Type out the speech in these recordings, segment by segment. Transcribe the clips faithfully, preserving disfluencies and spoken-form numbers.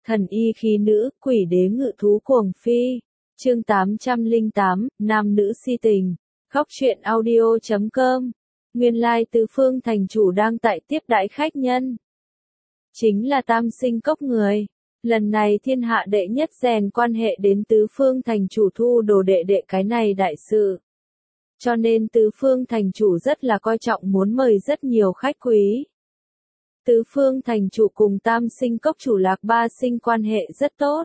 Thần y khí nữ, quỷ đế ngự thú cuồng phi. Chương tám trăm lẻ tám, nam nữ si tình. Góc truyện audio chấm com. Nguyên lai Tứ Phương thành chủ đang tại tiếp đãi khách nhân. Chính là Tam Sinh Cốc người. Lần này thiên hạ đệ nhất rèn quan hệ đến Tứ Phương thành chủ thu đồ đệ đệ cái này đại sự. Cho nên Tứ Phương thành chủ rất là coi trọng muốn mời rất nhiều khách quý. Tứ Phương thành chủ cùng Tam Sinh Cốc chủ Lạc Ba Sinh quan hệ rất tốt.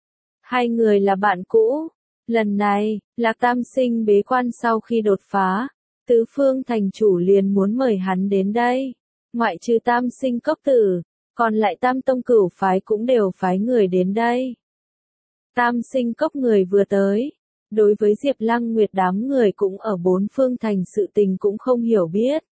Hai người là bạn cũ. Lần này, Lạc Tam Sinh bế quan sau khi đột phá, Tứ Phương thành chủ liền muốn mời hắn đến đây. Ngoại trừ Tam Sinh Cốc tử, còn lại Tam Tông Cửu phái cũng đều phái người đến đây. Tam Sinh Cốc người vừa tới, đối với Diệp Lăng Nguyệt đám người cũng ở bốn phương thành sự tình cũng không hiểu biết.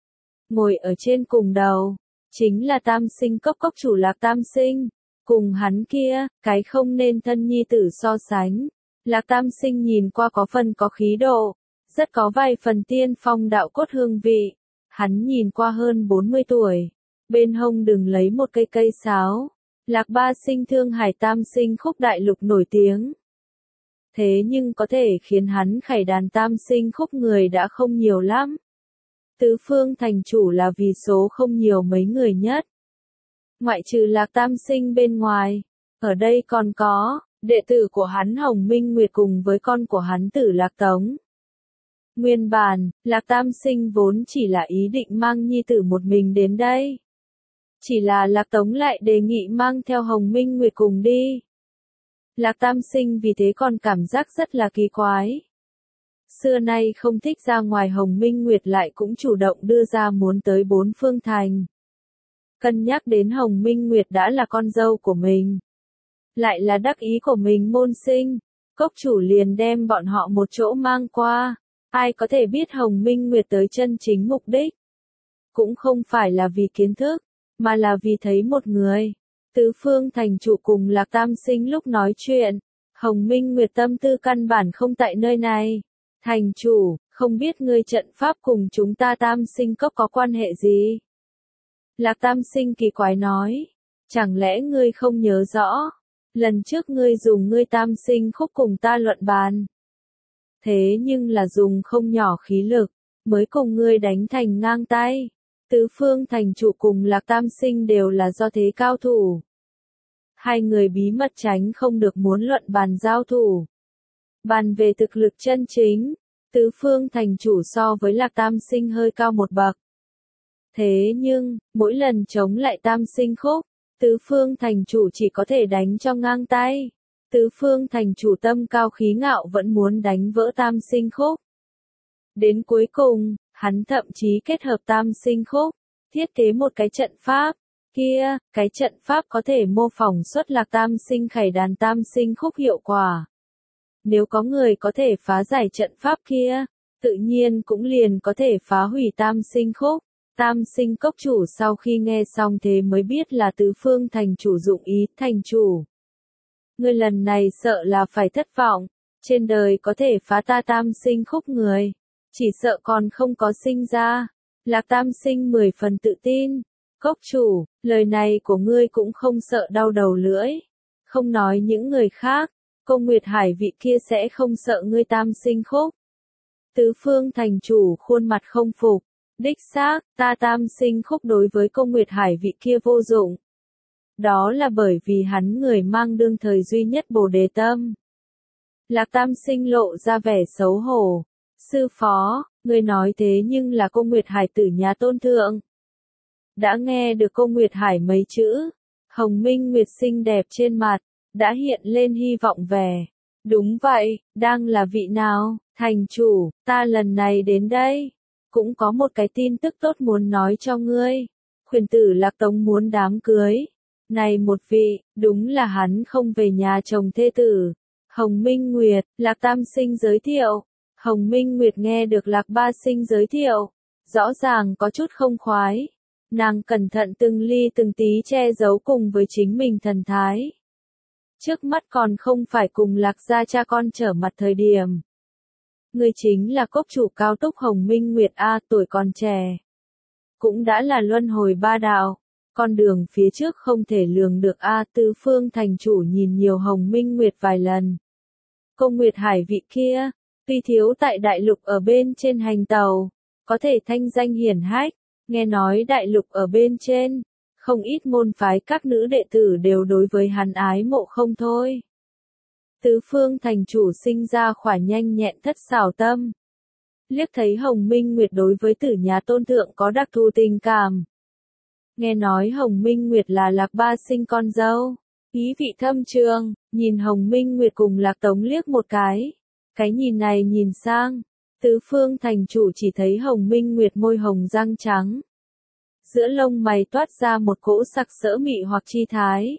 Ngồi ở trên cùng đầu, chính là Tam Sinh Cốc cốc chủ Lạc Tam Sinh, cùng hắn kia, cái không nên thân nhi tử so sánh. Lạc Tam Sinh nhìn qua có phần có khí độ, rất có vài phần tiên phong đạo cốt hương vị. Hắn nhìn qua hơn bốn mươi tuổi, bên hông đừng lấy một cây cây sáo. Lạc Ba Sinh Thương Hải Tam Sinh Khúc đại lục nổi tiếng. Thế nhưng có thể khiến hắn khải đàn Tam Sinh Khúc người đã không nhiều lắm. Tứ Phương thành chủ là vì số không nhiều mấy người nhất. Ngoại trừ Lạc Tam Sinh bên ngoài, ở đây còn có đệ tử của hắn Hồng Minh Nguyệt cùng với con của hắn Tử Lạc Tống. Nguyên bản, Lạc Tam Sinh vốn chỉ là ý định mang nhi tử một mình đến đây. Chỉ là Lạc Tống lại đề nghị mang theo Hồng Minh Nguyệt cùng đi. Lạc Tam Sinh vì thế còn cảm giác rất là kỳ quái. Xưa nay không thích ra ngoài Hồng Minh Nguyệt lại cũng chủ động đưa ra muốn tới bốn phương thành. Cân nhắc đến Hồng Minh Nguyệt đã là con dâu của mình, lại là đắc ý của mình môn sinh, cốc chủ liền đem bọn họ một chỗ mang qua. Ai có thể biết Hồng Minh Nguyệt tới chân chính mục đích? Cũng không phải là vì kiến thức, mà là vì thấy một người. Tứ Phương thành chủ cùng Lạc Tam Sinh lúc nói chuyện, Hồng Minh Nguyệt tâm tư căn bản không tại nơi này. Thành chủ, không biết ngươi trận pháp cùng chúng ta Tam Sinh Cốc có quan hệ gì? Lạc Tam Sinh kỳ quái nói, chẳng lẽ ngươi không nhớ rõ, lần trước ngươi dùng ngươi Tam Sinh Khúc cùng ta luận bàn. Thế nhưng là dùng không nhỏ khí lực, mới cùng ngươi đánh thành ngang tay. Tứ Phương thành chủ cùng Lạc Tam Sinh đều là do thế cao thủ. Hai người bí mật tránh không được muốn luận bàn giao thủ. Bàn về thực lực chân chính, Tứ Phương thành chủ so với Lạc Tam Sinh hơi cao một bậc. Thế nhưng, mỗi lần chống lại Tam Sinh Khúc, Tứ Phương thành chủ chỉ có thể đánh cho ngang tay. Tứ Phương thành chủ tâm cao khí ngạo vẫn muốn đánh vỡ Tam Sinh Khúc. Đến cuối cùng, hắn thậm chí kết hợp Tam Sinh Khúc, thiết kế một cái trận pháp. Kia, cái trận pháp có thể mô phỏng xuất Lạc Tam Sinh khải đàn Tam Sinh Khúc hiệu quả. Nếu có người có thể phá giải trận pháp kia, tự nhiên cũng liền có thể phá hủy Tam Sinh Khúc. Tam Sinh Cốc chủ sau khi nghe xong thế mới biết là Tứ Phương thành chủ dụng ý. Thành chủ, ngươi lần này sợ là phải thất vọng, trên đời có thể phá ta Tam Sinh Khúc người, chỉ sợ còn không có sinh ra. Lạc Tam Sinh mười phần tự tin, cốc chủ, lời này của ngươi cũng không sợ đau đầu lưỡi. Không nói những người khác, cô Nguyệt Hải vị kia sẽ không sợ ngươi Tam Sinh Khúc. Tứ Phương thành chủ khuôn mặt không phục, đích xác, ta Tam Sinh Khúc đối với cô Nguyệt Hải vị kia vô dụng. Đó là bởi vì hắn người mang đương thời duy nhất Bồ Đề tâm. Lạc Tam Sinh lộ ra vẻ xấu hổ. Sư phó, người nói thế nhưng là cô Nguyệt Hải tử nhà tôn thượng. Đã nghe được cô Nguyệt Hải mấy chữ, Hồng Minh Nguyệt xinh đẹp trên mặt, đã hiện lên hy vọng vẻ. Đúng vậy, đang là vị nào? Thành chủ, ta lần này đến đây, cũng có một cái tin tức tốt muốn nói cho ngươi. Khuyển tử Lạc Tống muốn đám cưới. Này một vị, đúng là hắn không về nhà chồng thê tử. Hồng Minh Nguyệt, Lạc Tam Sinh giới thiệu. Hồng Minh Nguyệt nghe được Lạc Ba Sinh giới thiệu, rõ ràng có chút không khoái. Nàng cẩn thận từng ly từng tí che giấu cùng với chính mình thần thái. Trước mắt còn không phải cùng Lạc gia cha con trở mặt thời điểm. Người chính là cốc chủ cao túc Hồng Minh Nguyệt A, tuổi còn trẻ. Cũng đã là luân hồi ba đạo. Con đường phía trước không thể lường được a. Tứ Phương thành chủ nhìn nhiều Hồng Minh Nguyệt vài lần. Cô Nguyệt Hải vị kia, tuy thiếu tại đại lục ở bên trên hành tàu, có thể thanh danh hiển hách, nghe nói đại lục ở bên trên, không ít môn phái các nữ đệ tử đều đối với hắn ái mộ không thôi. Tứ Phương thành chủ sinh ra khỏa nhanh nhẹn thất xảo tâm. Liếc thấy Hồng Minh Nguyệt đối với tử nhà tôn thượng có đặc thù tình cảm. Nghe nói Hồng Minh Nguyệt là Lạc Ba sinh con dâu. Ý vị thâm trường, nhìn Hồng Minh Nguyệt cùng Lạc Tống liếc một cái. Cái nhìn này nhìn sang, Tứ Phương thành chủ chỉ thấy Hồng Minh Nguyệt môi hồng răng trắng. Giữa lông mày toát ra một cỗ sặc sỡ mị hoặc chi thái.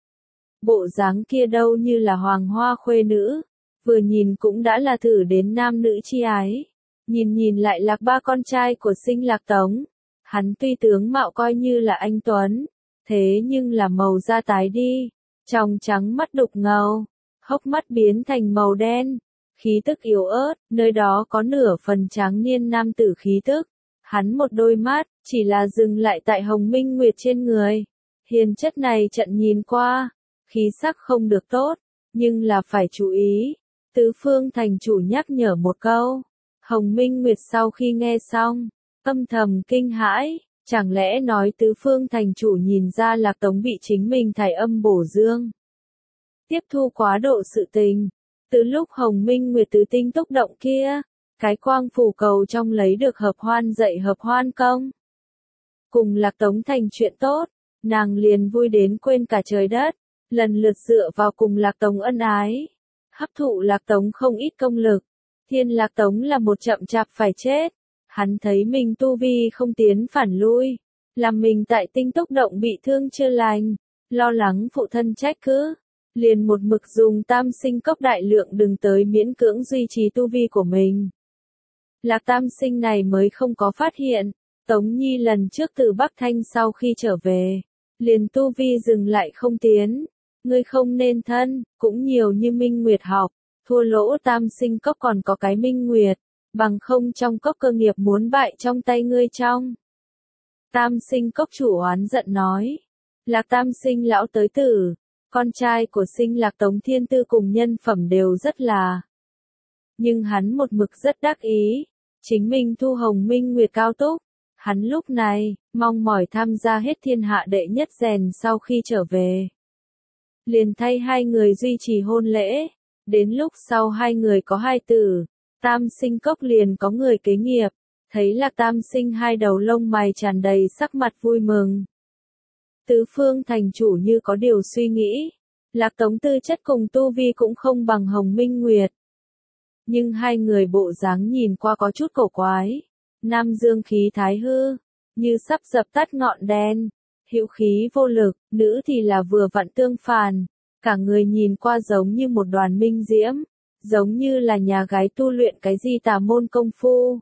Bộ dáng kia đâu như là hoàng hoa khuê nữ, vừa nhìn cũng đã là thử đến nam nữ chi ái. Nhìn nhìn lại Lạc Ba con trai của sinh Lạc Tống, hắn tuy tướng mạo coi như là anh tuấn, thế nhưng là màu da tái đi, trong trắng mắt đục ngầu, hốc mắt biến thành màu đen, khí tức yếu ớt, nơi đó có nửa phần tráng niên nam tử khí tức. Hắn một đôi mắt, chỉ là dừng lại tại Hồng Minh Nguyệt trên người. Hiền chất này trận nhìn qua, khí sắc không được tốt, nhưng là phải chú ý. Tứ Phương thành chủ nhắc nhở một câu. Hồng Minh Nguyệt sau khi nghe xong, âm thầm kinh hãi, chẳng lẽ nói Tứ Phương thành chủ nhìn ra Lạc Tống bị chính mình thải âm bổ dương. Tiếp thu quá độ sự tình, từ lúc Hồng Minh Nguyệt tứ tinh túc động kia, cái quang phủ cầu trong lấy được hợp hoan dạy hợp hoan công. Cùng Lạc Tống thành chuyện tốt, nàng liền vui đến quên cả trời đất, lần lượt dựa vào cùng Lạc Tống ân ái, hấp thụ Lạc Tống không ít công lực. Thiên Lạc Tống là một chậm chạp phải chết, hắn thấy mình tu vi không tiến phản lui, làm mình tại tinh túc động bị thương chưa lành, lo lắng phụ thân trách cứ, liền một mực dùng tam sinh cốc đại lượng đừng tới miễn cưỡng duy trì tu vi của mình. Lạc tam sinh này mới không có phát hiện, Tống Nhi lần trước từ Bắc Thanh sau khi trở về, liền tu vi dừng lại không tiến, ngươi không nên thân, cũng nhiều như Minh Nguyệt học, thua lỗ tam sinh cốc còn có cái Minh Nguyệt, bằng không trong cốc cơ nghiệp muốn bại trong tay ngươi trong. Tam sinh cốc chủ oán giận nói, Lạc tam sinh lão tới tử, con trai của sinh Lạc Tống thiên tư cùng nhân phẩm đều rất là. Nhưng hắn một mực rất đắc ý, chính mình thu Hồng Minh Nguyệt cao túc, hắn lúc này, mong mỏi tham gia hết thiên hạ đệ nhất rèn sau khi trở về. Liền thay hai người duy trì hôn lễ, đến lúc sau hai người có hai tử, tam sinh cốc liền có người kế nghiệp, thấy Lạc tam sinh hai đầu lông mày tràn đầy sắc mặt vui mừng. Tứ Phương thành chủ như có điều suy nghĩ, Lạc Tống tư chất cùng tu vi cũng không bằng Hồng Minh Nguyệt. Nhưng hai người bộ dáng nhìn qua có chút cổ quái, nam dương khí thái hư, như sắp dập tắt ngọn đèn, hữu khí vô lực, nữ thì là vừa vặn tương phản, cả người nhìn qua giống như một đoàn minh diễm, giống như là nhà gái tu luyện cái gì tà môn công phu.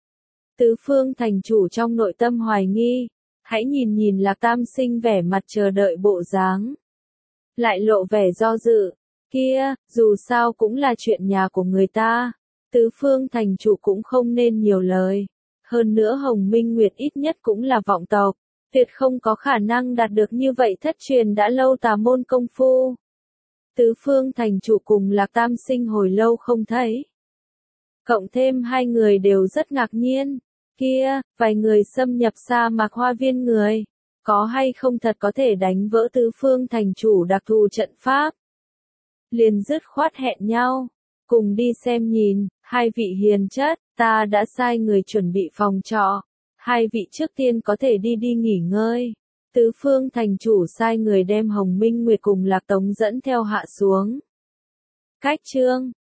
Tứ Phương thành chủ trong nội tâm hoài nghi, hãy nhìn nhìn Lạc tam sinh vẻ mặt chờ đợi bộ dáng. Lại lộ vẻ do dự, kia, dù sao cũng là chuyện nhà của người ta, Tứ Phương thành chủ cũng không nên nhiều lời. Hơn nữa Hồng Minh Nguyệt ít nhất cũng là vọng tộc, tuyệt không có khả năng đạt được như vậy thất truyền đã lâu tà môn công phu. Tứ Phương thành chủ cùng Lạc tam sinh hồi lâu không thấy. Cộng thêm hai người đều rất ngạc nhiên, kia, vài người xâm nhập sa mạc hoa viên người, có hay không thật có thể đánh vỡ Tứ Phương thành chủ đặc thù trận pháp. Liền dứt khoát hẹn nhau, cùng đi xem nhìn, hai vị hiền chất, ta đã sai người chuẩn bị phòng trọ, hai vị trước tiên có thể đi đi nghỉ ngơi. Tứ Phương thành chủ sai người đem Hồng Minh Nguyệt cùng Lạc Tống dẫn theo hạ xuống. Cách chương